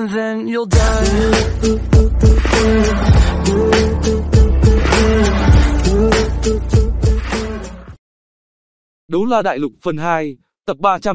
and then you'll die. Đấu La Đại Lục phần 2, tập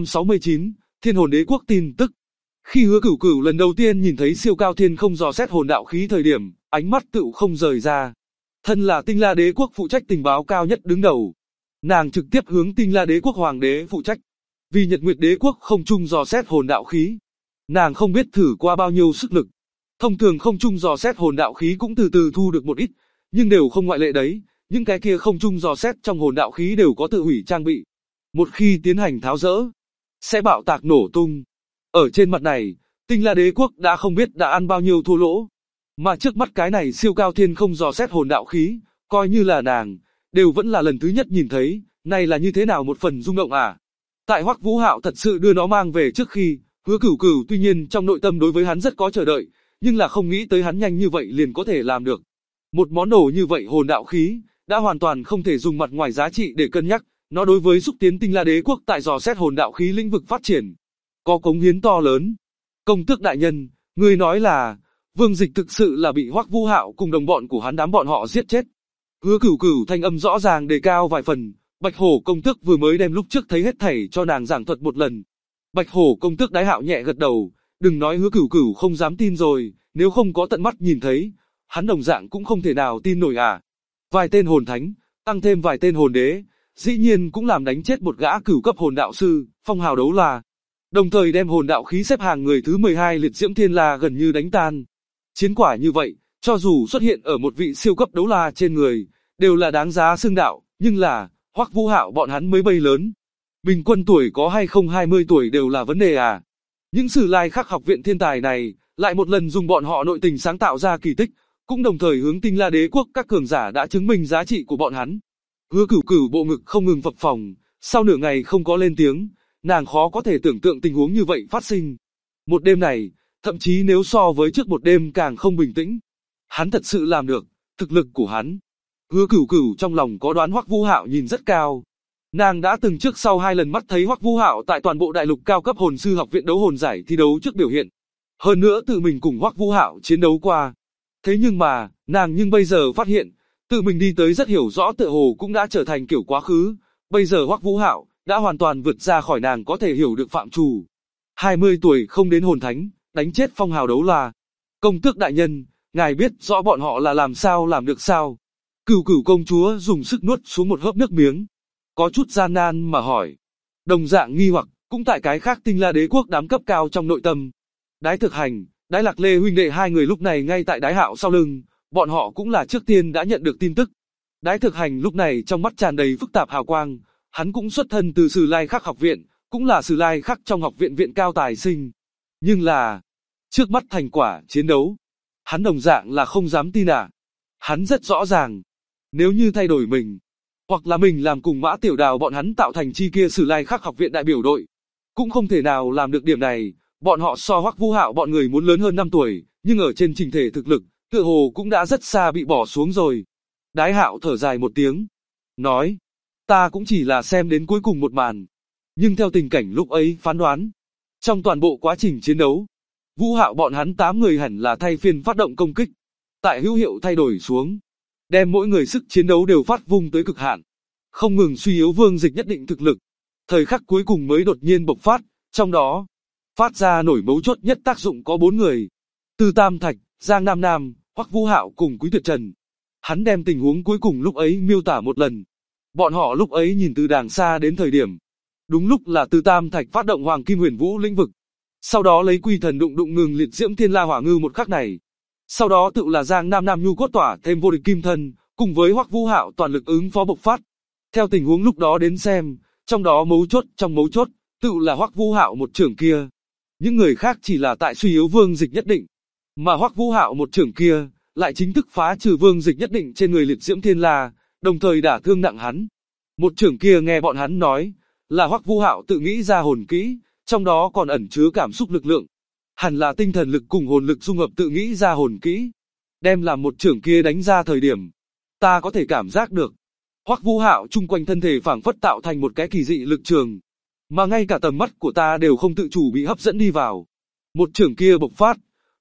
369, Thiên Hồn Đế Quốc tin tức. Khi Hứa Cửu Cửu lần đầu tiên nhìn thấy siêu cao thiên không dò xét hồn đạo khí thời điểm, ánh mắt tựu không rời ra. Thân là Tinh La Đế Quốc phụ trách tình báo cao nhất đứng đầu, nàng trực tiếp hướng Tinh La Đế Quốc hoàng đế phụ trách. Vì Nhật Nguyệt Đế Quốc không chung dò xét hồn đạo khí, nàng không biết thử qua bao nhiêu sức lực. Thông thường không chung dò xét hồn đạo khí cũng từ từ thu được một ít, nhưng đều không ngoại lệ đấy. Những cái kia không chung dò xét trong hồn đạo khí đều có tự hủy trang bị. Một khi tiến hành tháo dỡ, sẽ bạo tạc nổ tung. Ở trên mặt này, Tinh La Đế Quốc đã không biết đã ăn bao nhiêu thua lỗ. Mà trước mắt cái này siêu cao thiên không dò xét hồn đạo khí, coi như là nàng, đều vẫn là lần thứ nhất nhìn thấy, này là như thế nào một phần rung động à. Tại Hoắc Vũ Hạo thật sự đưa nó mang về trước khi, Hứa Cửu Cửu tuy nhiên trong nội tâm đối với hắn rất có chờ đợi, nhưng là không nghĩ tới hắn nhanh như vậy liền có thể làm được. Một món đồ như vậy hồn đạo khí, đã hoàn toàn không thể dùng mặt ngoài giá trị để cân nhắc, nó đối với xúc tiến Tinh La Đế Quốc tại dò xét hồn đạo khí lĩnh vực phát triển, có cống hiến to lớn. Công tước đại nhân, ngươi nói là, Vương Dịch thực sự là bị Hoắc Vũ Hạo cùng đồng bọn của hắn đám bọn họ giết chết. Hứa Cửu Cửu thanh âm rõ ràng đề cao vài phần, Bạch Hổ công tước vừa mới đem lúc trước thấy hết thảy cho nàng giảng thuật một lần. Bạch Hổ công tước Đái Hạo nhẹ gật đầu, đừng nói Hứa Cửu Cửu không dám tin rồi, nếu không có tận mắt nhìn thấy, hắn đồng dạng cũng không thể nào tin nổi à. Vài tên hồn thánh, tăng thêm vài tên hồn đế, dĩ nhiên cũng làm đánh chết một gã cửu cấp hồn đạo sư, phong hào đấu la. Đồng thời đem hồn đạo khí xếp hàng người thứ 12 liệt diễm thiên la gần như đánh tan. Chiến quả như vậy, cho dù xuất hiện ở một vị siêu cấp đấu la trên người, đều là đáng giá xưng đạo, nhưng là, Hoắc Vũ Hạo bọn hắn mới bay lớn. Bình quân tuổi có hay không 20 tuổi đều là vấn đề à. Những Sử Lai Khắc học viện thiên tài này, lại một lần dùng bọn họ nội tình sáng tạo ra kỳ tích, cũng đồng thời hướng Tinh La Đế Quốc các cường giả đã chứng minh giá trị của bọn hắn. Hứa Cửu Cửu bộ ngực không ngừng phập phồng, sau nửa ngày không có lên tiếng, nàng khó có thể tưởng tượng tình huống như vậy phát sinh. Một đêm này, thậm chí nếu so với trước một đêm càng không bình tĩnh. Hắn thật sự làm được, thực lực của hắn. Hứa Cửu Cửu trong lòng có đoán Hoắc Vũ Hạo nhìn rất cao. Nàng đã từng trước sau 2 lần mắt thấy Hoắc Vũ Hạo tại toàn bộ đại lục cao cấp hồn sư học viện đấu hồn giải thi đấu trước biểu hiện. Hơn nữa tự mình cùng Hoắc Vũ Hạo chiến đấu qua. Thế nhưng mà, nàng bây giờ phát hiện, tự mình đi tới rất hiểu rõ tựa hồ cũng đã trở thành kiểu quá khứ. Bây giờ Hoắc Vũ Hạo đã hoàn toàn vượt ra khỏi nàng có thể hiểu được phạm trù. 20 tuổi không đến hồn thánh, đánh chết phong hào đấu la. Công tước đại nhân, ngài biết rõ bọn họ là làm sao làm được sao? Cửu Cửu công chúa dùng sức nuốt xuống một hớp nước miếng, có chút gian nan mà hỏi. Đồng dạng nghi hoặc, cũng tại cái khác Tinh La Đế Quốc đám cấp cao trong nội tâm. Đái Thực Hành, Đái Lạc Lê huynh đệ hai người lúc này ngay tại Đái Hạo sau lưng, bọn họ cũng là trước tiên đã nhận được tin tức. Đái Thực Hành lúc này trong mắt tràn đầy phức tạp hào quang, hắn cũng xuất thân từ Sử Lai Khắc học viện, cũng là Sử Lai Khắc trong học viện viện cao tài sinh. Nhưng là, trước mắt thành quả chiến đấu, hắn đồng dạng là không dám tin à. Hắn rất rõ ràng, nếu như thay đổi mình, hoặc là mình làm cùng Mã Tiểu Đào bọn hắn tạo thành chi kia Sử Lai Khắc học viện đại biểu đội, cũng không thể nào làm được điểm này. Bọn họ so Hoắc Vũ Hạo bọn người muốn lớn hơn 5 tuổi, nhưng ở trên trình thể thực lực, tựa hồ cũng đã rất xa bị bỏ xuống rồi. Đái Hạo thở dài một tiếng, nói, ta cũng chỉ là xem đến cuối cùng một màn, nhưng theo tình cảnh lúc ấy phán đoán, trong toàn bộ quá trình chiến đấu, Vũ Hạo bọn hắn 8 người hẳn là thay phiên phát động công kích, tại hữu hiệu thay đổi xuống, đem mỗi người sức chiến đấu đều phát vung tới cực hạn, không ngừng suy yếu Vương Dịch nhất định thực lực. Thời khắc cuối cùng mới đột nhiên bộc phát, trong đó phát ra nổi mấu chốt nhất tác dụng có 4 người. Từ Tam Thạch, Giang Nam Nam, Hoắc Vũ Hạo cùng Quý Tuyệt Trần. Hắn đem tình huống cuối cùng lúc ấy miêu tả một lần. Bọn họ lúc ấy nhìn từ đàng xa đến thời điểm. Đúng lúc là Từ Tam Thạch phát động Hoàng Kim Huyền Vũ lĩnh vực. Sau đó lấy Quy Thần đụng đụng ngừng liệt diễm thiên la hỏa ngư một khắc này. Sau đó tự là Giang Nam Nam nhu cốt tỏa thêm vô địch kim thân, cùng với Hoắc Vũ Hạo toàn lực ứng phó bộc phát. Theo tình huống lúc đó đến xem, trong đó mấu chốt trong mấu chốt, tự là Hoắc Vũ Hạo một trưởng kia. Những người khác chỉ là tại suy yếu Vương Dịch nhất định, mà Hoắc Vũ Hạo một trưởng kia lại chính thức phá trừ Vương Dịch nhất định trên người liệt diễm thiên la, đồng thời đả thương nặng hắn. Một trưởng kia nghe bọn hắn nói, là Hoắc Vũ Hạo tự nghĩ ra hồn kỹ, trong đó còn ẩn chứa cảm xúc lực lượng, hẳn là tinh thần lực cùng hồn lực dung hợp tự nghĩ ra hồn kỹ. Đem làm một trưởng kia đánh ra thời điểm, ta có thể cảm giác được, Hoắc Vũ Hạo chung quanh thân thể phảng phất tạo thành một cái kỳ dị lực trường, mà ngay cả tầm mắt của ta đều không tự chủ bị hấp dẫn đi vào. Một trưởng kia bộc phát,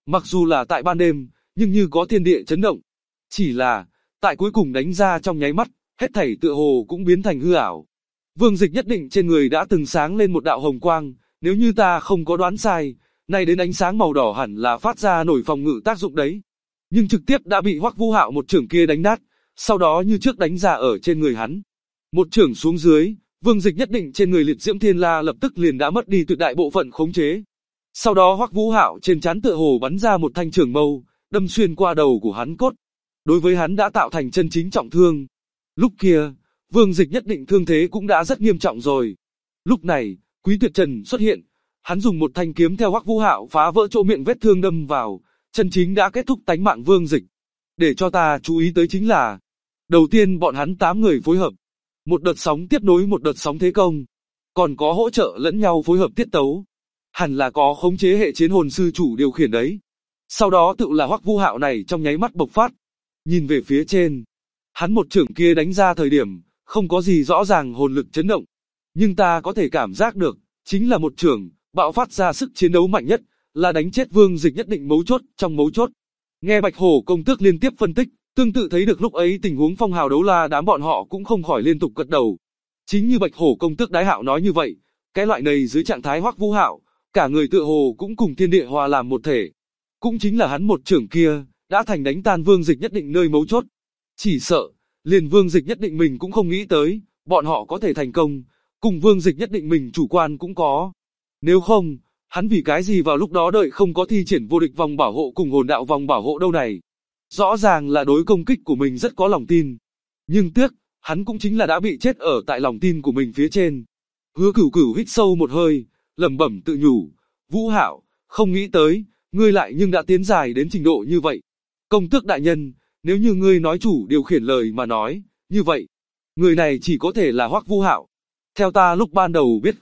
Mặc dù là tại ban đêm, nhưng như có thiên địa chấn động. Chỉ là, tại cuối cùng đánh ra trong nháy mắt, hết thảy tựa hồ cũng biến thành hư ảo. Vương Dịch nhất định trên người đã từng sáng lên một đạo hồng quang, nếu như ta không có đoán sai, nay đến ánh sáng màu đỏ hẳn là phát ra nổi phòng ngự tác dụng đấy. Nhưng trực tiếp đã bị Hoắc Vũ Hạo một chưởng kia đánh nát, sau đó như trước đánh ra ở trên người hắn. Một chưởng xuống dưới, Vương Dịch nhất định trên người Liệt Diễm Thiên La lập tức liền đã mất đi tuyệt đại bộ phận khống chế. Sau đó Hoắc Vũ Hạo trên trán tựa hồ bắn ra một thanh trường mâu, đâm xuyên qua đầu của hắn cốt. Đối với hắn đã tạo thành chân chính trọng thương. Lúc kia, Vương Dịch nhất định thương thế cũng đã rất nghiêm trọng rồi. Lúc này, Quý Tuyệt Trần xuất hiện, hắn dùng một thanh kiếm theo Hoắc Vũ Hạo phá vỡ chỗ miệng vết thương đâm vào, chân chính đã kết thúc tánh mạng Vương Dịch. Để cho ta chú ý tới chính là, đầu tiên bọn hắn 8 người phối hợp, một đợt sóng tiếp nối một đợt sóng thế công, còn có hỗ trợ lẫn nhau phối hợp tiết tấu. Hẳn là có khống chế hệ chiến hồn sư chủ điều khiển đấy. Sau đó tự là Hoắc Vũ Hạo này trong nháy mắt bộc phát. Nhìn về phía trên, hắn một chưởng kia đánh ra thời điểm, không có gì rõ ràng hồn lực chấn động. Nhưng ta có thể cảm giác được, chính là một chưởng, bạo phát ra sức chiến đấu mạnh nhất, là đánh chết Vương Dịch nhất định mấu chốt trong mấu chốt. Nghe Bạch Hổ công tước liên tiếp phân tích, tương tự thấy được lúc ấy tình huống phong hào đấu la đám bọn họ cũng không khỏi liên tục gật đầu. Chính như Bạch Hổ công tước đái hạo nói như vậy, cái loại này dưới trạng thái Hoắc Vũ Hạo, cả người tựa hồ cũng cùng thiên địa hòa làm một thể. Cũng chính là hắn một chưởng kia, đã thành đánh tan Vương Dịch nhất định nơi mấu chốt. Chỉ sợ, liền Vương Dịch nhất định mình cũng không nghĩ tới, bọn họ có thể thành công, cùng Vương Dịch nhất định mình chủ quan cũng có. Nếu không, hắn vì cái gì vào lúc đó đợi không có thi triển vô địch vòng bảo hộ cùng hồn đạo vòng bảo hộ đâu này. Rõ ràng là đối công kích của mình rất có lòng tin. Nhưng tiếc, hắn cũng chính là đã bị chết ở tại lòng tin của mình phía trên. Hứa Cửu Cửu hít sâu một hơi, lẩm bẩm tự nhủ, Vũ Hạo, không nghĩ tới, ngươi lại nhưng đã tiến dài đến trình độ như vậy. Công tước đại nhân, nếu như ngươi nói chủ điều khiển lời mà nói, như vậy, người này chỉ có thể là Hoắc Vũ Hạo. Theo ta lúc ban đầu biết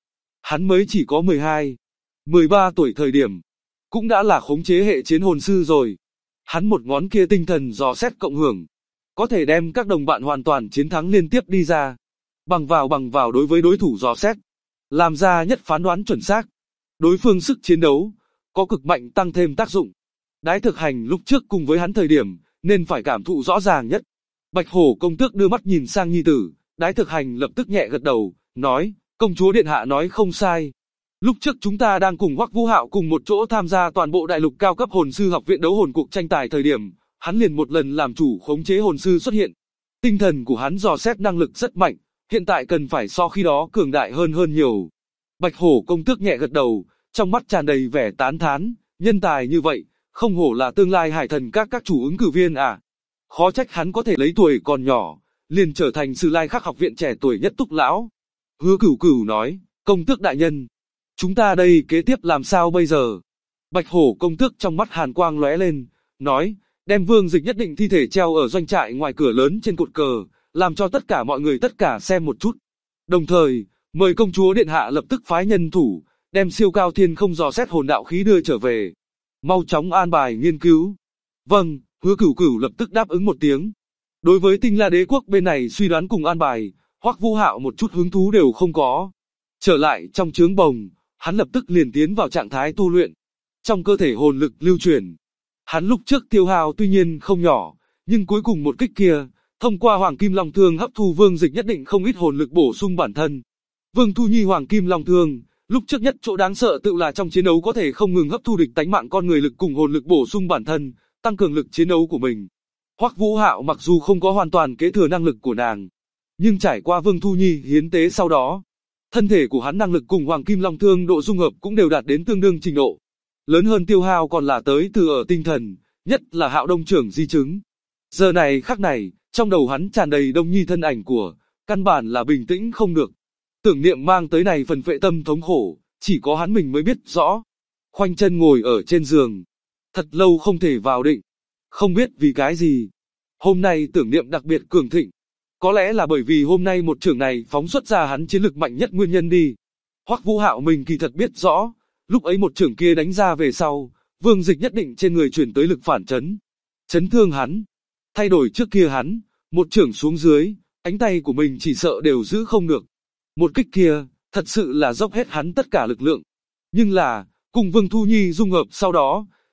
hắn mới chỉ có 12, 13 tuổi thời điểm, cũng đã là khống chế hệ chiến hồn sư rồi. Hắn một ngón kia tinh thần dò xét cộng hưởng, có thể đem các đồng bạn hoàn toàn chiến thắng liên tiếp đi ra. Bằng vào đối với đối thủ dò xét, làm ra nhất phán đoán chuẩn xác. Đối phương sức chiến đấu, có cực mạnh tăng thêm tác dụng. Đái Thực Hành lúc trước cùng với hắn thời điểm, nên phải cảm thụ rõ ràng nhất. Bạch Hổ công tước đưa mắt nhìn sang nhi tử, Đái Thực Hành lập tức nhẹ gật đầu, nói, công chúa điện hạ nói không sai. Lúc trước chúng ta đang cùng Hoắc Vũ Hạo cùng một chỗ tham gia toàn bộ đại lục cao cấp hồn sư học viện đấu hồn cuộc tranh tài thời điểm, hắn liền một lần làm chủ khống chế hồn sư xuất hiện. Tinh thần của hắn dò xét năng lực rất mạnh, hiện tại cần phải so khi đó cường đại hơn nhiều. Bạch Hổ công tước nhẹ gật đầu, trong mắt tràn đầy vẻ tán thán, nhân tài như vậy, không hổ là tương lai hải thần các chủ ứng cử viên à. Khó trách hắn có thể lấy tuổi còn nhỏ, liền trở thành Sử Lai Khắc học viện trẻ tuổi nhất túc lão. Hứa Cửu Cửu nói, công tước đại nhân, chúng ta đây kế tiếp làm sao bây giờ? Bạch Hổ công tước trong mắt hàn quang lóe lên, nói, đem Vương Dịch nhất định thi thể treo ở doanh trại ngoài cửa lớn trên cột cờ, làm cho tất cả mọi người tất cả xem một chút. Đồng thời, mời công chúa điện hạ lập tức phái nhân thủ, đem siêu cao thiên không dò xét hồn đạo khí đưa trở về. Mau chóng an bài nghiên cứu. Vâng, Hứa Cửu Cửu lập tức đáp ứng một tiếng. Đối với Tinh La Đế quốc bên này suy đoán cùng an bài, Hoắc Vũ Hạo một chút hứng thú đều không có. Trở lại trong trướng bồng, hắn lập tức liền tiến vào trạng thái tu luyện. Trong cơ thể hồn lực lưu chuyển. Hắn lúc trước tiêu hao tuy nhiên không nhỏ, nhưng cuối cùng một kích kia, thông qua Hoàng Kim Long Thương hấp thu Vương Dịch nhất định không ít hồn lực bổ sung bản thân. Vương Thu Nhi Hoàng Kim Long Thương, lúc trước nhất chỗ đáng sợ tự là trong chiến đấu có thể không ngừng hấp thu địch tánh mạng con người lực cùng hồn lực bổ sung bản thân, tăng cường lực chiến đấu của mình. Hoắc Vũ Hạo mặc dù không có hoàn toàn kế thừa năng lực của nàng, nhưng trải qua Vương Thu Nhi hiến tế sau đó, thân thể của hắn năng lực cùng Hoàng Kim Long Thương độ dung hợp cũng đều đạt đến tương đương trình độ. Lớn hơn tiêu hao còn là tới từ ở tinh thần, nhất là Hạo Đông trưởng di chứng. Giờ này khắc này, trong đầu hắn tràn đầy Đông Nhi thân ảnh của, căn bản là bình tĩnh không được. Tưởng niệm mang tới này phần phệ tâm thống khổ, chỉ có hắn mình mới biết rõ. Khoanh chân ngồi ở trên giường, thật lâu không thể vào định. Không biết vì cái gì, hôm nay tưởng niệm đặc biệt cường thịnh. Có lẽ là bởi vì hôm nay một trưởng này phóng xuất ra hắn chiến lực mạnh nhất nguyên nhân đi. Hoắc Vũ Hạo mình kỳ thật biết rõ, lúc ấy một trưởng kia đánh ra về sau, Vương Dịch nhất định trên người truyền tới lực phản chấn. Chấn thương hắn. Thay đổi trước kia hắn, một trưởng xuống dưới, cánh tay của mình chỉ sợ đều giữ không được. Một kích kia, thật sự là dốc hết hắn tất cả lực lượng. Nhưng là, cùng Vương Thu Nhi dung hợp sau đó,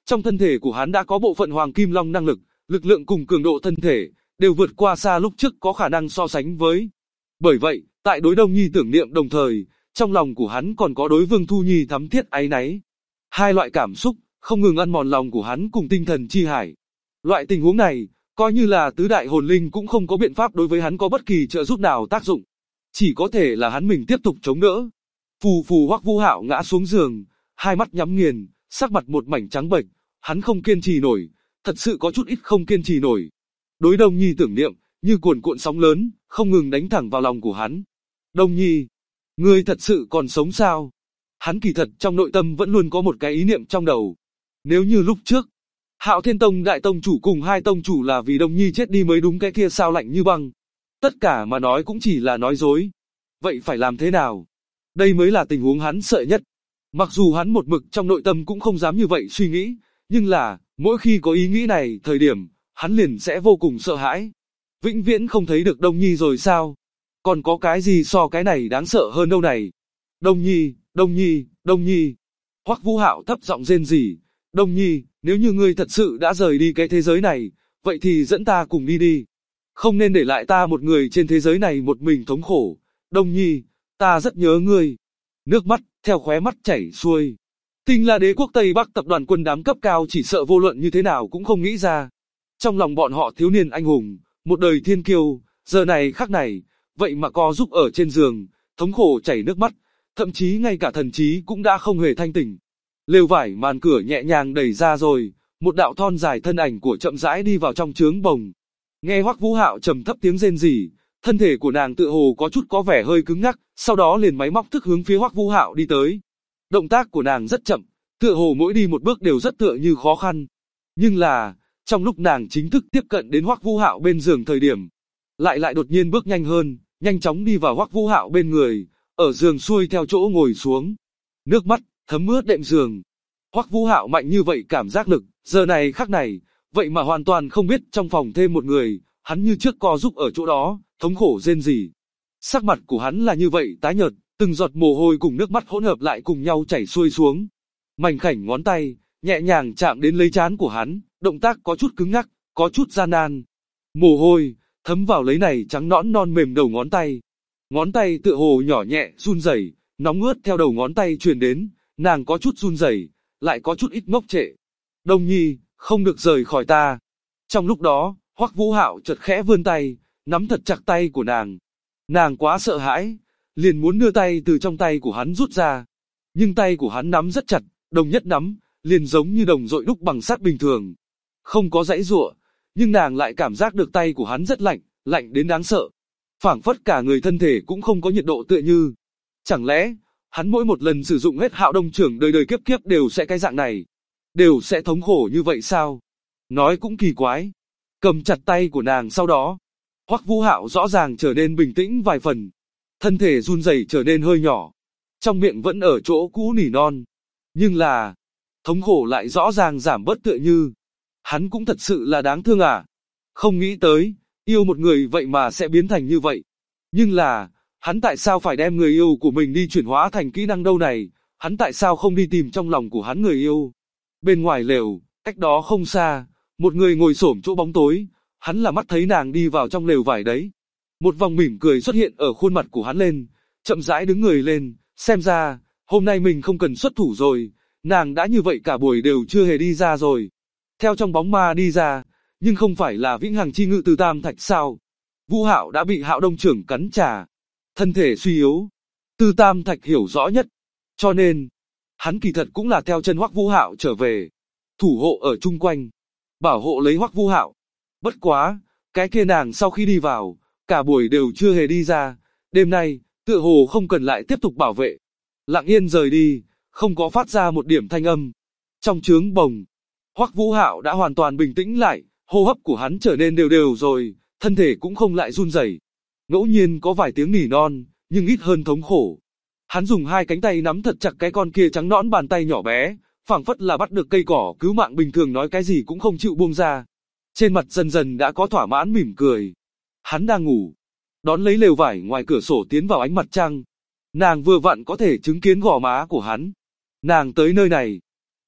Trong thân thể của hắn đã có bộ phận Hoàng Kim Long năng lực, lực lượng cùng cường độ thân thể đều vượt qua xa lúc trước có khả năng so sánh với. Bởi vậy, tại đối Đông Nhi tưởng niệm đồng thời, trong lòng của hắn còn có đối Vương Thu Nhi thắm thiết áy náy. Hai loại cảm xúc không ngừng ăn mòn lòng của hắn cùng tinh thần chi hải. Loại tình huống này, coi như là tứ đại hồn linh cũng không có biện pháp đối với hắn có bất kỳ trợ giúp nào tác dụng. Chỉ có thể là hắn mình tiếp tục chống đỡ. Phù phù Hoắc Vũ Hạo ngã xuống giường, hai mắt nhắm nghiền, sắc mặt một mảnh trắng bệch, hắn không kiên trì nổi, thật sự có chút ít không kiên trì nổi. Đối Đông Nhi tưởng niệm, như cuồn cuộn sóng lớn, không ngừng đánh thẳng vào lòng của hắn. Đông Nhi, ngươi thật sự còn sống sao? Hắn kỳ thật trong nội tâm vẫn luôn có một cái ý niệm trong đầu. Nếu như lúc trước, Hạo Thiên Tông đại tông chủ cùng hai tông chủ là vì Đông Nhi chết đi mới đúng, cái kia sao lạnh như băng. Tất cả mà nói cũng chỉ là nói dối. Vậy phải làm thế nào? Đây mới là tình huống hắn sợ nhất. Mặc dù hắn một mực trong nội tâm cũng không dám như vậy suy nghĩ, nhưng là, mỗi khi có ý nghĩ này, thời điểm, hắn liền sẽ vô cùng sợ hãi. Vĩnh viễn không thấy được Đông Nhi rồi sao? Còn có cái gì so cái này đáng sợ hơn đâu này? Đông Nhi, Đông Nhi, Đông Nhi. Hoắc Vũ Hạo thấp giọng rên rỉ. Đông Nhi, nếu như ngươi thật sự đã rời đi cái thế giới này, vậy thì dẫn ta cùng đi đi. Không nên để lại ta một người trên thế giới này một mình thống khổ. Đông Nhi, ta rất nhớ ngươi. Nước mắt, theo khóe mắt chảy xuôi. Tinh La Đế quốc Tây Bắc tập đoàn quân đám cấp cao chỉ sợ vô luận như thế nào cũng không nghĩ ra. Trong lòng bọn họ thiếu niên anh hùng, một đời thiên kiêu, giờ này khắc này, vậy mà co giúp ở trên giường, thống khổ chảy nước mắt, thậm chí ngay cả thần trí cũng đã không hề thanh tỉnh. Lều vải màn cửa nhẹ nhàng đẩy ra rồi, một đạo thon dài thân ảnh của chậm rãi đi vào trong trướng bồng. Nghe Hoắc Vũ Hạo trầm thấp tiếng rên rỉ, thân thể của nàng tựa hồ có chút có vẻ hơi cứng ngắc, sau đó liền máy móc thức hướng phía Hoắc Vũ Hạo đi tới. Động tác của nàng rất chậm, tựa hồ mỗi đi một bước đều rất tựa như khó khăn. Nhưng là, trong lúc nàng chính thức tiếp cận đến Hoắc Vũ Hạo bên giường thời điểm, lại đột nhiên bước nhanh hơn, nhanh chóng đi vào Hoắc Vũ Hạo bên người, ở giường xuôi theo chỗ ngồi xuống. Nước mắt thấm ướt đệm giường. Hoắc Vũ Hạo mạnh như vậy cảm giác lực, giờ này khắc này, vậy mà hoàn toàn không biết trong phòng thêm một người, hắn như trước co giúp ở chỗ đó, thống khổ rên rỉ. Sắc mặt của hắn là như vậy tái nhợt, từng giọt mồ hôi cùng nước mắt hỗn hợp lại cùng nhau chảy xuôi xuống. Mảnh khảnh ngón tay, nhẹ nhàng chạm đến lấy trán của hắn, động tác có chút cứng ngắc, có chút gian nan. Mồ hôi, thấm vào lấy này trắng nõn non mềm đầu ngón tay. Ngón tay tựa hồ nhỏ nhẹ, run rẩy, nóng ướt theo đầu ngón tay truyền đến, nàng có chút run rẩy, lại có chút ít ngốc trệ. Đông Nhi, không được rời khỏi ta. Trong lúc đó, Hoắc Vũ Hạo chợt khẽ vươn tay, nắm thật chặt tay của nàng. Nàng quá sợ hãi, liền muốn đưa tay từ trong tay của hắn rút ra. Nhưng tay của hắn nắm rất chặt, đồng nhất nắm, liền giống như đồng dội đúc bằng sắt bình thường. Không có giãy giụa, nhưng nàng lại cảm giác được tay của hắn rất lạnh, lạnh đến đáng sợ. Phảng phất cả người thân thể cũng không có nhiệt độ tựa như. Chẳng lẽ, hắn mỗi một lần sử dụng hết Hạo Đông trưởng đời đời kiếp kiếp đều sẽ cái dạng này? Đều sẽ thống khổ như vậy sao? Nói cũng kỳ quái. Cầm chặt tay của nàng sau đó, Hoắc Vũ Hạo rõ ràng trở nên bình tĩnh vài phần. Thân thể run rẩy trở nên hơi nhỏ. Trong miệng vẫn ở chỗ cũ nỉ non. Nhưng là, thống khổ lại rõ ràng giảm bớt tựa như. Hắn cũng thật sự là đáng thương à? Không nghĩ tới, yêu một người vậy mà sẽ biến thành như vậy. Nhưng là, hắn tại sao phải đem người yêu của mình đi chuyển hóa thành kỹ năng đâu này? Hắn tại sao không đi tìm trong lòng của hắn người yêu? Bên ngoài lều, cách đó không xa, một người ngồi xổm chỗ bóng tối, hắn là mắt thấy nàng đi vào trong lều vải đấy. Một vòng mỉm cười xuất hiện ở khuôn mặt của hắn lên, chậm rãi đứng người lên, xem ra, hôm nay mình không cần xuất thủ rồi, nàng đã như vậy cả buổi đều chưa hề đi ra rồi. Theo trong bóng ma đi ra, nhưng không phải là Vĩnh Hằng chi ngự từ Tam Thạch sao? Vũ Hạo đã bị Hạo Đông trưởng cắn trả, thân thể suy yếu. Từ Tam Thạch hiểu rõ nhất, cho nên, hắn kỳ thật cũng là theo chân Hoắc Vũ Hạo trở về, thủ hộ ở chung quanh, bảo hộ lấy Hoắc Vũ Hạo. Bất quá, cái kia nàng sau khi đi vào, cả buổi đều chưa hề đi ra, đêm nay, tựa hồ không cần lại tiếp tục bảo vệ. Lặng yên rời đi, không có phát ra một điểm thanh âm. Trong trướng bồng, Hoắc Vũ Hạo đã hoàn toàn bình tĩnh lại, hô hấp của hắn trở nên đều đều rồi, thân thể cũng không lại run rẩy. Ngẫu nhiên có vài tiếng nỉ non, nhưng ít hơn thống khổ. Hắn dùng hai cánh tay nắm thật chặt cái con kia trắng nõn bàn tay nhỏ bé, phảng phất là bắt được cây cỏ cứu mạng bình thường, nói cái gì cũng không chịu buông ra. Trên mặt dần dần đã có thỏa mãn mỉm cười. Hắn đang ngủ, đón lấy lều vải ngoài cửa sổ tiến vào ánh mặt trăng. Nàng vừa vặn có thể chứng kiến gò má của hắn. Nàng tới nơi này,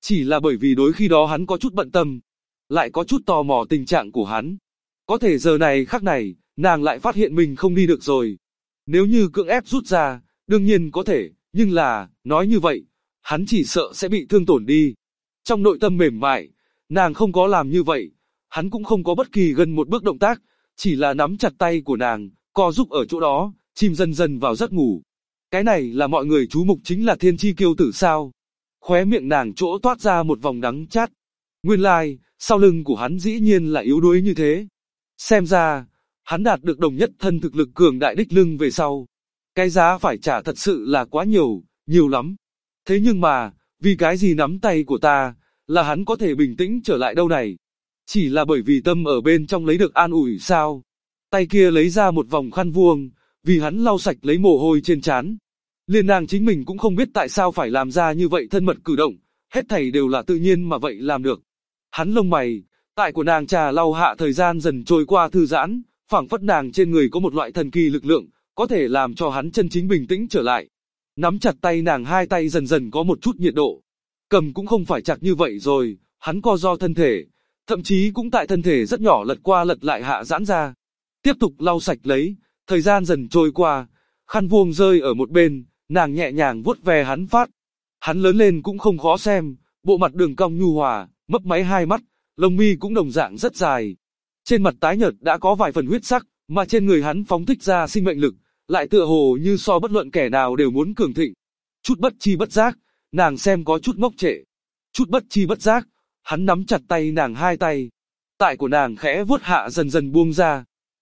Chỉ là bởi vì đối khi đó hắn có chút bận tâm, lại có chút tò mò tình trạng của hắn. Có thể giờ này khắc này, nàng lại phát hiện mình không đi được rồi. Nếu như cưỡng ép rút ra, đương nhiên có thể, nhưng là, nói như vậy, hắn chỉ sợ sẽ bị thương tổn đi. Trong nội tâm mềm mại, nàng không có làm như vậy, hắn cũng không có bất kỳ gần một bước động tác, chỉ là nắm chặt tay của nàng, co giúp ở chỗ đó, chìm dần dần vào giấc ngủ. Cái này là mọi người chú mục chính là thiên chi kiêu tử sao? Khóe miệng nàng chỗ toát ra một vòng đắng chát. Nguyên lai, sau lưng của hắn dĩ nhiên là yếu đuối như thế. Xem ra, hắn đạt được đồng nhất thân thực lực cường đại đích lưng về sau. Cái giá phải trả thật sự là quá nhiều, nhiều lắm. Thế nhưng mà, vì cái gì nắm tay của ta, là hắn có thể bình tĩnh trở lại đâu này? Chỉ là bởi vì tâm ở bên trong lấy được an ủi sao? Tay kia lấy ra một vòng khăn vuông, vì hắn lau sạch lấy mồ hôi trên trán. Liền nàng chính mình cũng không biết tại sao phải làm ra như vậy thân mật cử động, hết thảy đều là tự nhiên mà vậy làm được. Hắn lông mày, tại của nàng trà lau hạ thời gian dần trôi qua thư giãn, phảng phất nàng trên người có một loại thần kỳ lực lượng, có thể làm cho hắn chân chính bình tĩnh trở lại. Nắm chặt tay nàng, hai tay dần dần có một chút nhiệt độ. Cầm cũng không phải chặt như vậy rồi, hắn co do thân thể, thậm chí cũng tại thân thể rất nhỏ lật qua lật lại hạ giãn ra. Tiếp tục lau sạch lấy, thời gian dần trôi qua, khăn vuông rơi ở một bên, nàng nhẹ nhàng vuốt ve hắn phát. Hắn lớn lên cũng không khó xem, bộ mặt đường cong nhu hòa, mấp máy hai mắt, lông mi cũng đồng dạng rất dài. Trên mặt tái nhợt đã có vài phần huyết sắc, mà trên người hắn phóng thích ra sinh mệnh lực, lại tựa hồ như so bất luận kẻ nào đều muốn cường thịnh. Chút bất chi bất giác, nàng xem có chút ngốc trệ. Chút bất chi bất giác, hắn nắm chặt tay nàng hai tay. Tại của nàng khẽ vuốt hạ dần dần buông ra.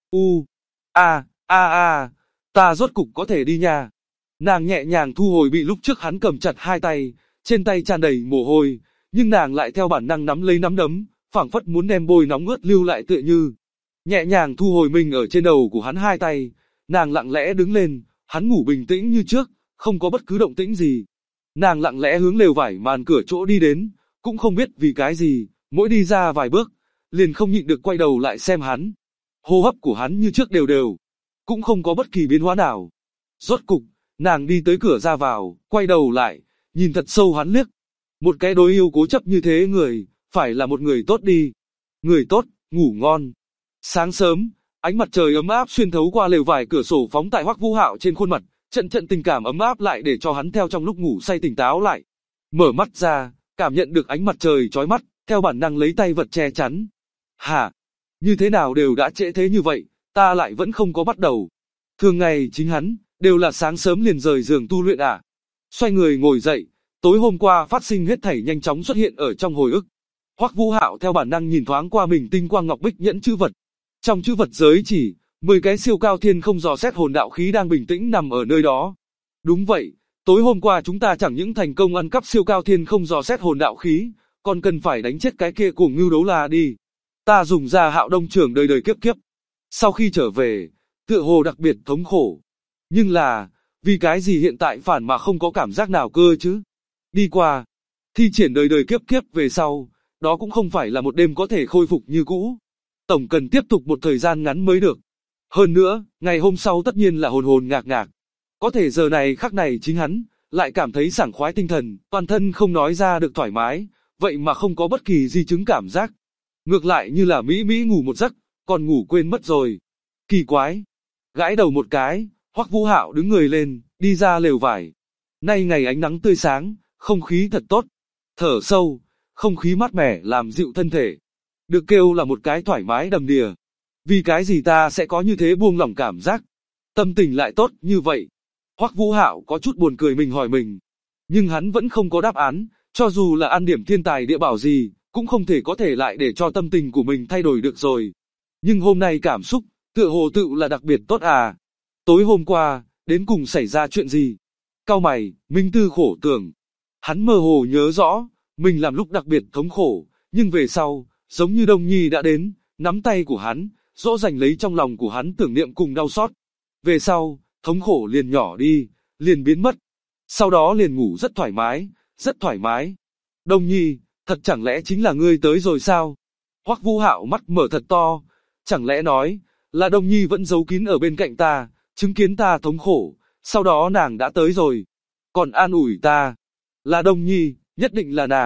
Ta rốt cục có thể đi nha. Nàng nhẹ nhàng thu hồi bị lúc trước hắn cầm chặt hai tay, trên tay tràn đầy mồ hôi, nhưng nàng lại theo bản năng nắm lấy nắm đấm, phảng phất muốn đem bôi nóng ướt lưu lại tựa như. Nhẹ nhàng thu hồi mình ở trên đầu của hắn hai tay, nàng lặng lẽ đứng lên, hắn ngủ bình tĩnh như trước, không có bất cứ động tĩnh gì. Nàng lặng lẽ hướng lều vải màn cửa chỗ đi đến, cũng không biết vì cái gì, mỗi đi ra vài bước, liền không nhịn được quay đầu lại xem hắn. Hô hấp của hắn như trước đều đều, cũng không có bất kỳ biến hóa nào. Rốt cục, nàng đi tới cửa ra vào, quay đầu lại, nhìn thật sâu hắn liếc. Một cái đối yêu cố chấp như thế người, phải là một người tốt đi. Người tốt, ngủ ngon. Sáng sớm, ánh mặt trời ấm áp xuyên thấu qua lều vải cửa sổ phóng tại Hoắc Vũ Hạo trên khuôn mặt, trận trận tình cảm ấm áp lại để cho hắn theo trong lúc ngủ say tỉnh táo lại. Mở mắt ra, cảm nhận được ánh mặt trời chói mắt, theo bản năng lấy tay vật che chắn. Hả? Như thế nào đều đã trễ thế như vậy, ta lại vẫn không có bắt đầu. Thường ngày chính hắn, đều là sáng sớm liền rời giường tu luyện à. Xoay người ngồi dậy, tối hôm qua phát sinh hết thảy nhanh chóng xuất hiện ở trong hồi ức. Hoắc Vũ Hạo theo bản năng nhìn thoáng qua mình tinh quang ngọc bích nhẫn chữ vật. Trong chữ vật giới chỉ, 10 cái siêu cao thiên không dò xét hồn đạo khí đang bình tĩnh nằm ở nơi đó. Đúng vậy, tối hôm qua chúng ta chẳng những thành công ăn cắp siêu cao thiên không dò xét hồn đạo khí, còn cần phải đánh chết cái kia cuồng ngưu đấu la đi. Ta dùng ra Hạo Đông Trưởng đời đời kiếp kiếp. Sau khi trở về, tựa hồ đặc biệt thống khổ. Nhưng là, vì cái gì hiện tại phản mà không có cảm giác nào cơ chứ? Đi qua, thi triển đời đời kiếp kiếp về sau, đó cũng không phải là một đêm có thể khôi phục như cũ. Tổng cần tiếp tục một thời gian ngắn mới được. Hơn nữa, ngày hôm sau tất nhiên là hồn hồn ngạc ngạc. Có thể giờ này khắc này chính hắn, lại cảm thấy sảng khoái tinh thần, toàn thân không nói ra được thoải mái, vậy mà không có bất kỳ di chứng cảm giác. Ngược lại như là mỹ mỹ ngủ một giấc, còn ngủ quên mất rồi. Kỳ quái. Gãi đầu một cái, Hoắc Vũ Hạo đứng người lên, đi ra lều vải. Nay ngày ánh nắng tươi sáng, không khí thật tốt. Thở sâu, không khí mát mẻ làm dịu thân thể. Được kêu là một cái thoải mái đầm đìa. Vì cái gì ta sẽ có như thế buông lỏng cảm giác? Tâm tình lại tốt như vậy. Hoắc Vũ Hạo có chút buồn cười mình hỏi mình. Nhưng hắn vẫn không có đáp án, cho dù là ăn điểm thiên tài địa bảo gì, cũng không thể có thể lại để cho tâm tình của mình thay đổi được rồi. Nhưng hôm nay cảm xúc, tựa hồ tự là đặc biệt tốt à. Tối hôm qua, đến cùng xảy ra chuyện gì? Cau mày, Minh Tư khổ tưởng. Hắn mơ hồ nhớ rõ, mình làm lúc đặc biệt thống khổ, nhưng về sau, giống như Đông Nhi đã đến, nắm tay của hắn, dỗ dành lấy trong lòng của hắn tưởng niệm cùng đau xót. Về sau, thống khổ liền nhỏ đi, liền biến mất. Sau đó liền ngủ rất thoải mái, rất thoải mái. Đông Nhi, thật chẳng lẽ chính là ngươi tới rồi sao? Hoắc Vũ Hạo mắt mở thật to, chẳng lẽ nói, là Đông Nhi vẫn giấu kín ở bên cạnh ta, chứng kiến ta thống khổ, sau đó nàng đã tới rồi, còn an ủi ta. Là Đông Nhi, nhất định là nàng,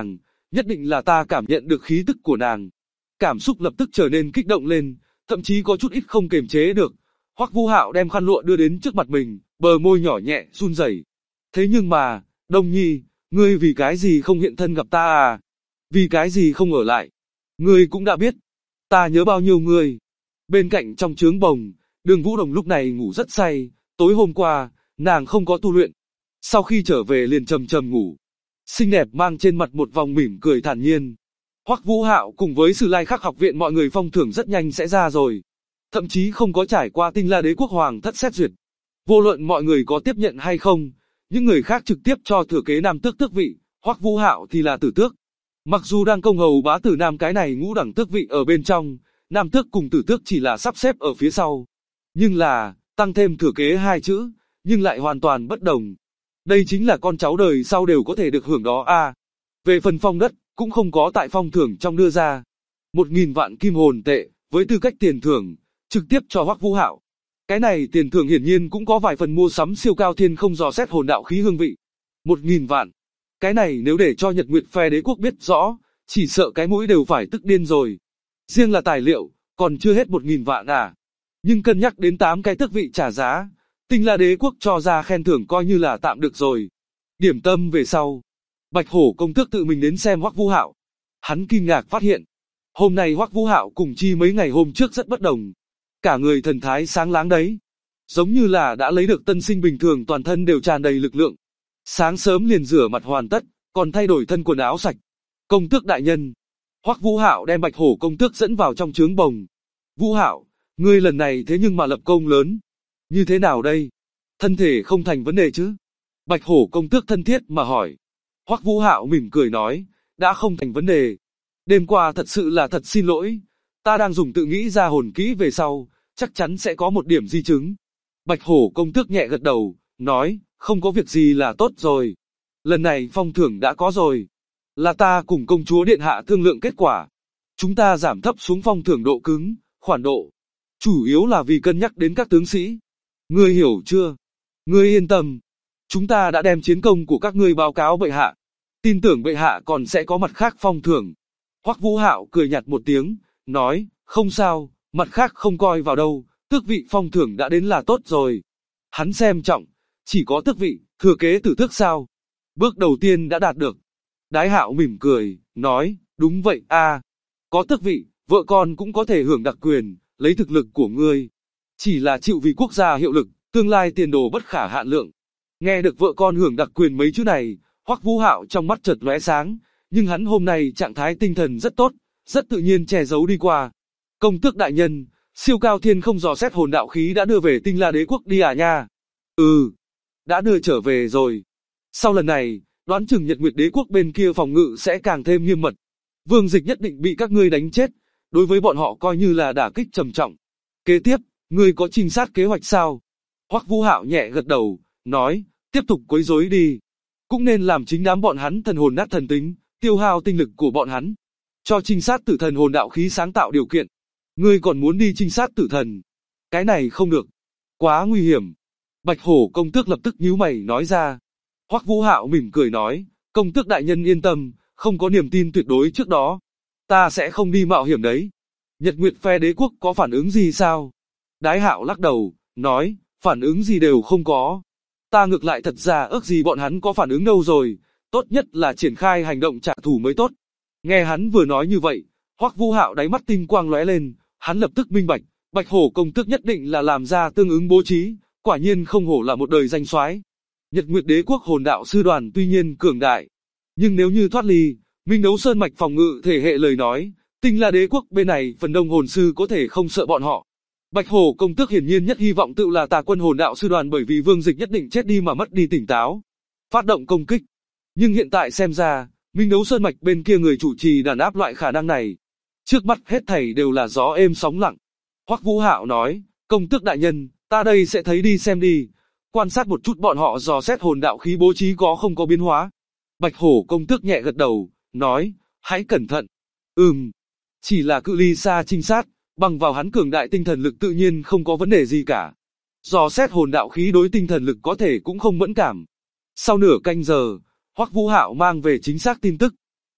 nhất định là ta cảm nhận được khí tức của nàng. Cảm xúc lập tức trở nên kích động lên, thậm chí có chút ít không kềm chế được. Hoắc Vũ Hạo đem khăn lụa đưa đến trước mặt mình, bờ môi nhỏ nhẹ run rẩy. Thế nhưng mà, Đông Nhi, ngươi vì cái gì không hiện thân gặp ta à? Vì cái gì không ở lại? Ngươi cũng đã biết, ta nhớ bao nhiêu ngươi. Bên cạnh trong trướng bồng, Đường Vũ Đồng lúc này ngủ rất say, tối hôm qua, nàng không có tu luyện. Sau khi trở về liền trầm trầm ngủ. Xinh đẹp mang trên mặt một vòng mỉm cười thản nhiên. Hoắc Vũ Hạo cùng với Sử Lai Khắc học viện mọi người phong thưởng rất nhanh sẽ ra rồi. Thậm chí không có trải qua Tinh La Đế quốc hoàng thất xét duyệt. Vô luận mọi người có tiếp nhận hay không, những người khác trực tiếp cho thừa kế nam tước tước vị, Hoắc Vũ Hạo thì là tử tước. Mặc dù đang công hầu bá tử nam cái này ngũ đẳng tước vị ở bên trong, nam tước cùng tử tước chỉ là sắp xếp ở phía sau. Nhưng là, tăng thêm thừa kế hai chữ, nhưng lại hoàn toàn bất đồng. Đây chính là con cháu đời sau đều có thể được hưởng đó a. Về phần phong đất, cũng không có tại phong thưởng trong đưa ra. 1.000 vạn kim hồn tệ, với tư cách tiền thưởng, trực tiếp cho Hoắc Vũ Hạo. Cái này tiền thưởng hiển nhiên cũng có vài phần mua sắm siêu cao thiên không dò xét hồn đạo khí hương vị. 1.000 vạn. Cái này nếu để cho Nhật Nguyệt phe đế quốc biết rõ, chỉ sợ cái mũi đều phải tức điên rồi. Riêng là tài liệu, còn chưa hết 1.000 vạn à. Nhưng cân nhắc đến 8 cái tước vị trả giá, Tinh La Đế quốc cho ra khen thưởng coi như là tạm được rồi. Điểm tâm về sau, Bạch Hổ công tước tự mình đến xem Hoắc Vũ Hạo. Hắn kinh ngạc phát hiện, hôm nay Hoắc Vũ Hạo cùng chi mấy ngày hôm trước rất bất đồng. Cả người thần thái sáng láng đấy, giống như là đã lấy được tân sinh bình thường, toàn thân đều tràn đầy lực lượng. Sáng sớm liền rửa mặt hoàn tất, còn thay đổi thân quần áo sạch. Công tước đại nhân, Hoắc Vũ Hạo đem Bạch Hổ công tước dẫn vào trong trướng bồng. Vũ Hạo, ngươi lần này thế nhưng mà lập công lớn. Như thế nào đây? Thân thể không thành vấn đề chứ? Bạch Hổ công tước thân thiết mà hỏi. Hoắc Vũ Hạo mỉm cười nói, đã không thành vấn đề. Đêm qua thật sự là thật xin lỗi. Ta đang dùng tự nghĩ ra hồn kỹ về sau, chắc chắn sẽ có một điểm di chứng. Bạch Hổ công tước nhẹ gật đầu, nói, không có việc gì là tốt rồi. Lần này phong thưởng đã có rồi. Là ta cùng công chúa điện hạ thương lượng kết quả. Chúng ta giảm thấp xuống phong thưởng độ cứng, khoản độ. Chủ yếu là vì cân nhắc đến các tướng sĩ. Ngươi hiểu chưa? Ngươi yên tâm. Chúng ta đã đem chiến công của các ngươi báo cáo bệ hạ. Tin tưởng bệ hạ còn sẽ có mặt khác phong thưởng. Hoắc Vũ Hạo cười nhạt một tiếng, nói, không sao, mặt khác không coi vào đâu, tước vị phong thưởng đã đến là tốt rồi. Hắn xem trọng, chỉ có tước vị, thừa kế tử tước sao? Bước đầu tiên đã đạt được. Đái Hạo mỉm cười, nói, đúng vậy a, có tước vị, vợ con cũng có thể hưởng đặc quyền, lấy thực lực của ngươi. Chỉ là chịu vì quốc gia hiệu lực, tương lai tiền đồ bất khả hạn lượng. Nghe được vợ con hưởng đặc quyền mấy chữ này, Hoắc Vũ Hạo trong mắt chợt lóe sáng, nhưng hắn hôm nay trạng thái tinh thần rất tốt, rất tự nhiên che giấu đi qua. Công tước đại nhân, siêu cao thiên không dò xét hồn đạo khí đã đưa về Tinh La Đế quốc đi à nha? Ừ, đã đưa trở về rồi. Sau lần này, đoán chừng Nhật Nguyệt Đế quốc bên kia phòng ngự sẽ càng thêm nghiêm mật. Vương Dịch nhất định bị các ngươi đánh chết, đối với bọn họ coi như là đả kích trầm trọng. Kế tiếp, ngươi có trinh sát kế hoạch sao? Hoắc Vũ Hạo nhẹ gật đầu, nói, tiếp tục quấy rối đi. Cũng nên làm chính đám bọn hắn thần hồn nát thần tính, tiêu hao tinh lực của bọn hắn. Cho trinh sát tử thần hồn đạo khí sáng tạo điều kiện. Ngươi còn muốn đi trinh sát tử thần? Cái này không được. Quá nguy hiểm. Bạch Hổ công tước lập tức nhíu mày nói ra. Hoắc Vũ Hạo mỉm cười nói, công tước đại nhân yên tâm, không có niềm tin tuyệt đối trước đó. Ta sẽ không đi mạo hiểm đấy. Nhật Nguyệt phe đế quốc có phản ứng gì sao? Đái Hạo lắc đầu, nói, phản ứng gì đều không có. Ta ngược lại thật ra ước gì bọn hắn có phản ứng đâu rồi, tốt nhất là triển khai hành động trả thù mới tốt. Nghe hắn vừa nói như vậy, Hoắc Vũ Hạo đáy mắt tinh quang lóe lên, hắn lập tức minh bạch, Bạch Hổ công tước nhất định là làm ra tương ứng bố trí, quả nhiên không hổ là một đời danh soái. Nhật Nguyệt Đế quốc hồn đạo sư đoàn tuy nhiên cường đại, nhưng nếu như thoát ly Minh Đấu Sơn mạch phòng ngự thể hệ lời nói, Tinh La Đế quốc bên này phần đông hồn sư có thể không sợ bọn họ. Bạch Hổ công tước hiển nhiên nhất hy vọng tự là Tà quân hồn đạo sư đoàn, bởi vì Vương Dịch nhất định chết đi mà mất đi tỉnh táo, phát động công kích. Nhưng hiện tại xem ra, Minh Đấu Sơn mạch bên kia người chủ trì đàn áp loại khả năng này. Trước mắt hết thảy đều là gió êm sóng lặng. Hoắc Vũ Hạo nói, công tước đại nhân, ta đây sẽ thấy đi xem đi, quan sát một chút bọn họ dò xét hồn đạo khí bố trí có không có biến hóa. Bạch Hổ công tước nhẹ gật đầu, nói, hãy cẩn thận. Chỉ là cự ly xa trinh sát, bằng vào hắn cường đại tinh thần lực tự nhiên không có vấn đề gì cả. Dò xét hồn đạo khí đối tinh thần lực có thể cũng không mẫn cảm. Sau nửa canh giờ, Hoắc Vũ Hạo mang về chính xác tin tức.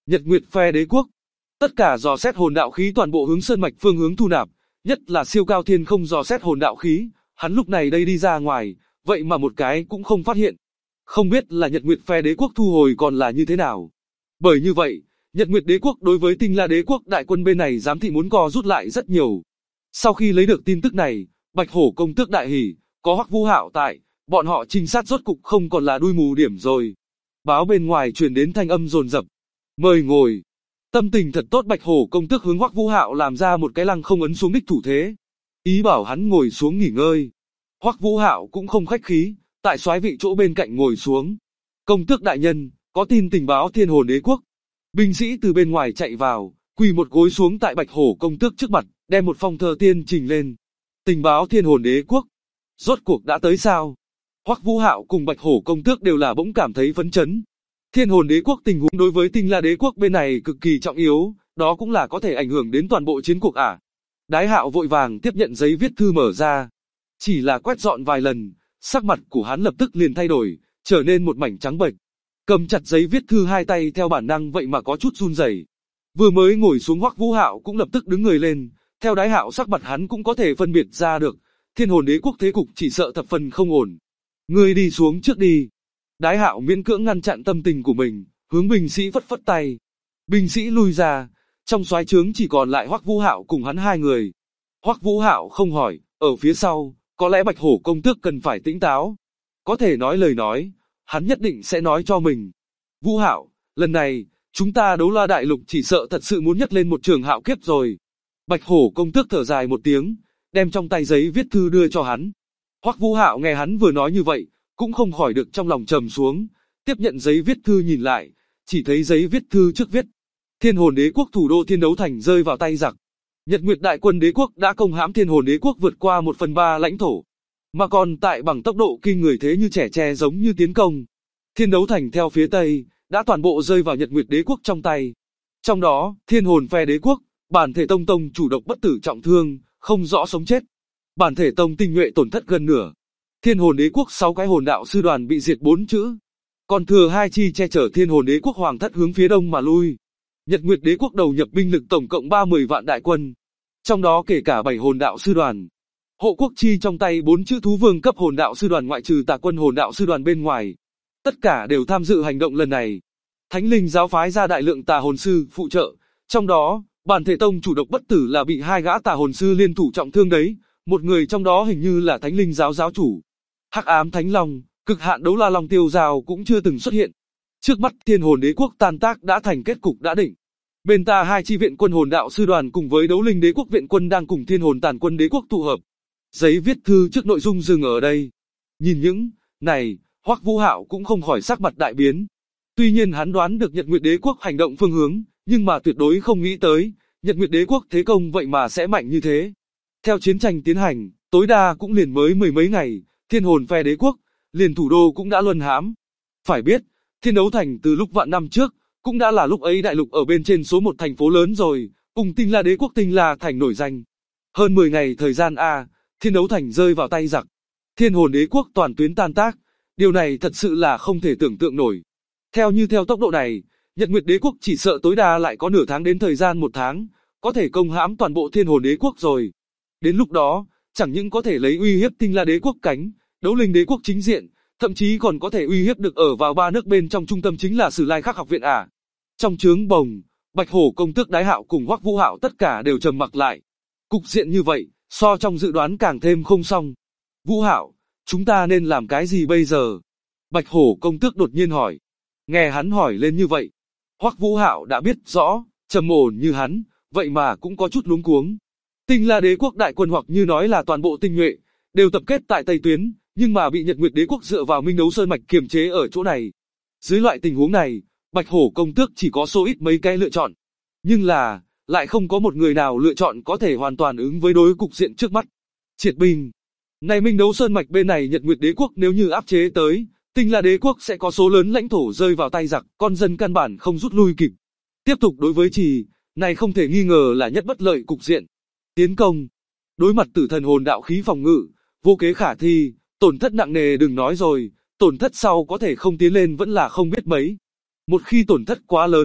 Nhật Nguyệt phe đế quốc. Tất cả dò xét hồn đạo khí toàn bộ hướng sơn mạch phương hướng thu nạp, nhất là Siêu Cao Thiên không dò xét hồn đạo khí, hắn lúc này đây đi ra ngoài, vậy mà một cái cũng không phát hiện. Không biết là Nhật Nguyệt phe đế quốc thu hồi còn là như thế nào. Bởi như vậy, Nhật Nguyệt đế quốc đối với Tinh La đế quốc đại quân bên này giám thị muốn co rút lại rất nhiều. Sau khi lấy được tin tức này, Bạch Hổ công tước đại hỉ, có Hoắc Vũ Hạo tại, bọn họ trinh sát rốt cục không còn là đuôi mù điểm rồi. Báo bên ngoài truyền đến thanh âm dồn dập. Mời ngồi. Tâm tình thật tốt, Bạch Hổ công tước hướng Hoắc Vũ Hạo làm ra một cái lăng không ấn xuống đích thủ thế, ý bảo hắn ngồi xuống nghỉ ngơi. Hoắc Vũ Hạo cũng không khách khí, tại soái vị chỗ bên cạnh ngồi xuống. Công tước đại nhân, có tin tình báo Thiên Hồn đế quốc. Binh sĩ từ bên ngoài chạy vào, quỳ một gối xuống tại Bạch Hổ công tước trước mặt, đem một phong thơ tiên trình lên. Tình báo Thiên Hồn đế quốc, rốt cuộc đã tới sao? Hoắc Vũ Hạo cùng Bạch Hổ công tước đều là bỗng cảm thấy phấn chấn. Thiên Hồn đế quốc tình huống đối với Tinh La đế quốc bên này cực kỳ trọng yếu, đó cũng là có thể ảnh hưởng đến toàn bộ chiến cuộc à. Đái Hạo vội vàng tiếp nhận giấy viết thư mở ra. Chỉ là quét dọn vài lần, sắc mặt của hắn lập tức liền thay đổi, trở nên một mảnh trắng bệch. Cầm chặt giấy viết thư hai tay theo bản năng vậy mà có chút run rẩy. Vừa mới ngồi xuống Hoắc Vũ Hạo cũng lập tức đứng người lên, theo Đái Hạo sắc mặt hắn cũng có thể phân biệt ra được, Thiên Hồn đế quốc thế cục chỉ sợ thập phần không ổn. Ngươi đi xuống trước đi. Đái Hạo miễn cưỡng ngăn chặn tâm tình của mình, hướng binh sĩ phất phất tay. Binh sĩ lui ra, trong soái trướng chỉ còn lại Hoắc Vũ Hạo cùng hắn hai người. Hoắc Vũ Hạo không hỏi, ở phía sau, có lẽ Bạch Hổ công tước cần phải tỉnh táo. Có thể nói lời nói, hắn nhất định sẽ nói cho mình. Vũ Hạo, lần này, chúng ta Đấu La đại lục chỉ sợ thật sự muốn nhấc lên một trường hạo kiếp rồi. Bạch Hổ công tước thở dài một tiếng, đem trong tay giấy viết thư đưa cho hắn. Hoắc Vũ Hạo nghe hắn vừa nói như vậy, cũng không khỏi được trong lòng trầm xuống, tiếp nhận giấy viết thư nhìn lại, chỉ thấy giấy viết thư trước viết: Thiên Hồn đế quốc thủ đô Thiên Đấu Thành rơi vào tay giặc. Nhật Nguyệt đại quân đế quốc đã công hãm Thiên Hồn đế quốc vượt qua 1/3 lãnh thổ, mà còn tại bằng tốc độ kinh người thế như trẻ tre giống như tiến công. Thiên Đấu Thành theo phía tây đã toàn bộ rơi vào Nhật Nguyệt đế quốc trong tay. Trong đó, Thiên Hồn phe đế quốc, Bản Thể Tông tông chủ độc bất tử trọng thương, không rõ sống chết. Bản Thể Tông tinh nhuệ tổn thất gần nửa. Thiên Hồn đế quốc 6 cái hồn đạo sư đoàn bị diệt 4 chữ. Còn thừa 2 chi che chở Thiên Hồn đế quốc hoàng thất hướng phía đông mà lui. Nhật Nguyệt đế quốc đầu nhập binh lực tổng cộng 30 vạn đại quân, trong đó kể cả 7 hồn đạo sư đoàn. Hộ quốc chi trong tay 4 chữ thú vương cấp hồn đạo sư đoàn ngoại trừ Tà quân hồn đạo sư đoàn bên ngoài, tất cả đều tham dự hành động lần này. Thánh linh giáo phái ra đại lượng tà hồn sư phụ trợ, trong đó, Bản Thể Tông chủ độc bất tử là bị 2 gã tà hồn sư liên thủ trọng thương đấy, một người trong đó hình như là Thánh linh giáo giáo chủ. Hắc ám Thánh Long, cực hạn Đấu La Long Tiêu Giao cũng chưa từng xuất hiện. Trước mắt Thiên Hồn đế quốc tan tác đã thành kết cục đã định. Bên ta 2 chi viện quân hồn đạo sư đoàn cùng với Đấu Linh đế quốc viện quân đang cùng Thiên Hồn tàn quân đế quốc tụ hợp. Giấy viết thư trước nội dung dừng ở đây. Nhìn những này, Hoắc Vũ Hạo cũng không khỏi sắc mặt đại biến. Tuy nhiên hắn đoán được Nhật Nguyệt đế quốc hành động phương hướng, nhưng mà tuyệt đối không nghĩ tới, Nhật Nguyệt đế quốc thế công vậy mà sẽ mạnh như thế. Theo chiến tranh tiến hành, tối đa cũng liền mới mười mấy ngày, Thiên Hồn phe đế quốc, liền thủ đô cũng đã luân hãm. Phải biết, Thiên Đấu Thành từ lúc vạn năm trước, cũng đã là lúc ấy đại lục ở bên trên số 1 thành phố lớn rồi, cùng Tinh La đế quốc Tinh La thành nổi danh. Hơn 10 ngày thời gian Thiên Đấu Thành rơi vào tay giặc. Thiên Hồn đế quốc toàn tuyến tan tác, điều này thật sự là không thể tưởng tượng nổi. Theo tốc độ này, Nhật Nguyệt đế quốc chỉ sợ tối đa lại có nửa tháng đến thời gian 1 tháng, có thể công hãm toàn bộ Thiên Hồn đế quốc rồi. Đến lúc đó, chẳng những có thể lấy uy hiếp Tinh La đế quốc cánh, Đấu Linh đế quốc chính diện, thậm chí còn có thể uy hiếp được ở vào 3 nước bên trong trung tâm chính là Sử Lai Khắc học viện à. Trong trướng bồng, Bạch Hổ công tước Đái Hạo cùng Hoắc Vũ Hạo tất cả đều trầm mặc lại. Cục diện như vậy, so trong dự đoán càng thêm không xong. Vũ Hạo, chúng ta nên làm cái gì bây giờ? Bạch Hổ công tước đột nhiên hỏi. Nghe hắn hỏi lên như vậy, Hoắc Vũ Hạo đã biết rõ, trầm ổn như hắn, vậy mà cũng có chút luống cuống. Tinh La đế quốc đại quân hoặc như nói là toàn bộ tinh nhuệ, đều tập kết tại Tây Tuyến, nhưng mà bị Nhật Nguyệt đế quốc dựa vào Minh Đấu Sơn mạch kiềm chế ở chỗ này. Dưới loại tình huống này, Bạch Hổ công tước chỉ có số ít mấy cái lựa chọn, nhưng là lại không có một người nào lựa chọn có thể hoàn toàn ứng với đối cục diện trước mắt. Triệt binh. Này Minh Đấu Sơn mạch bên này Nhật Nguyệt đế quốc nếu như áp chế tới, Tinh La đế quốc sẽ có số lớn lãnh thổ rơi vào tay giặc, con dân căn bản không rút lui kịp. Tiếp tục đối với Trì, này không thể nghi ngờ là nhất bất lợi cục diện. Tiến công. Đối mặt tử thần hồn đạo khí phòng ngự, vô kế khả thi, tổn thất nặng nề đừng nói rồi, tổn thất sau có thể không tiến lên vẫn là không biết mấy. Một khi tổn thất quá lớn,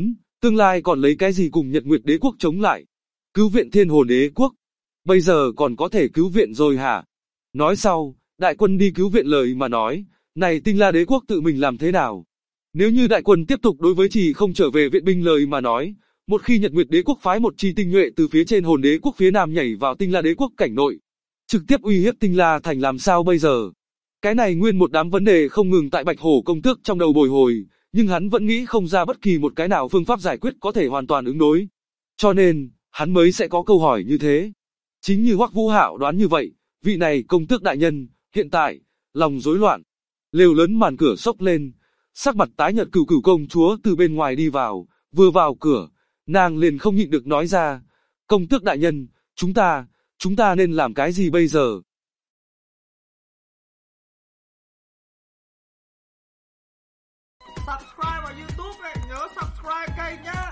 Tương lai còn lấy cái gì cùng Nhật Nguyệt Đế quốc chống lại? Cứu viện Thiên Hồn Đế quốc. Bây giờ còn có thể cứu viện rồi hả? Nói sau, đại quân đi cứu viện lời mà nói, này Tinh La Đế quốc tự mình làm thế nào? Nếu như đại quân tiếp tục đối với Trì không trở về viện binh lời mà nói, một khi Nhật Nguyệt Đế quốc phái một chi tinh nhuệ từ phía trên Hồn Đế quốc phía nam nhảy vào Tinh La Đế quốc cảnh nội, trực tiếp uy hiếp Tinh La thành làm sao bây giờ? Cái này nguyên một đám vấn đề không ngừng tại Bạch Hổ công tước trong đầu bồi hồi, nhưng hắn vẫn nghĩ không ra bất kỳ một cái nào phương pháp giải quyết có thể hoàn toàn ứng đối. Cho nên, hắn mới sẽ có câu hỏi như thế. Chính như Hoắc Vũ Hạo đoán như vậy, vị này công tước đại nhân, hiện tại, lòng rối loạn. Lều lớn màn cửa xốc lên, sắc mặt tái nhợt Cửu Cửu công chúa từ bên ngoài đi vào, vừa vào cửa, nàng liền không nhịn được nói ra, công tước đại nhân, chúng ta nên làm cái gì bây giờ? Subscribe vào YouTube này, nhớ subscribe kênh nhá.